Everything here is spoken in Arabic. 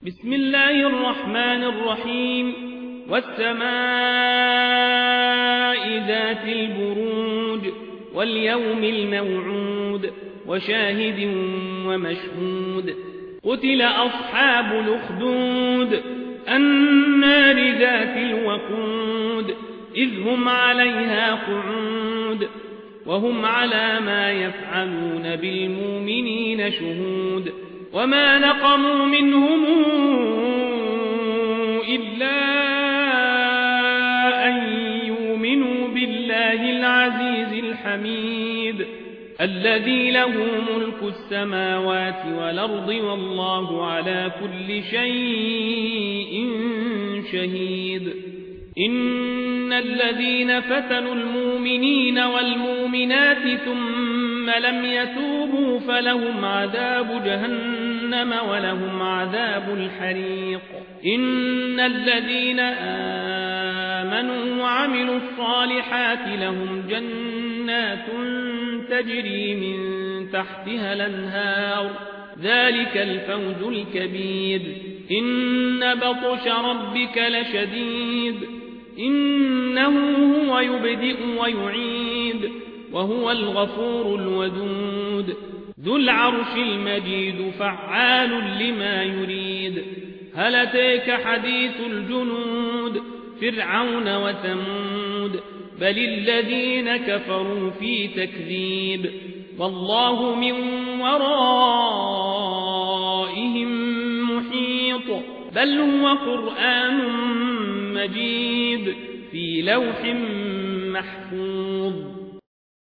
بسم الله الرحمن الرحيم والسماء ذات البروج واليوم الموعود وشاهد ومشهود قتل أصحاب الأخدود النار ذات الوقود إذ هم عليها قعود وهم على ما يفعلون بالمؤمنين شهود وما نقموا منهم إلا أن يؤمنوا بالله العزيز الحميد الذي له ملك السماوات والأرض والله على كل شيء شهيد إن الذين فتنوا المؤمنين والمؤمنات ثم لم يتوبوا فلهم عذاب جهنم ولهم عذاب الحريق إن الذين آمنوا وعملوا الصالحات لهم جنات تجري من تحتها الأنهار ذلك الفوز الكبير إن بطش ربك لشديد إنه هو يبدئ ويعيد وهو الغفور الودود ذو العرش المجيد فعال لما يريد هل أتاك حديث الجنود فرعون وثمود بل الذين كفروا في تكذيب والله من ورائهم محيط بل هو قرآن مجيد في لوح محفوظ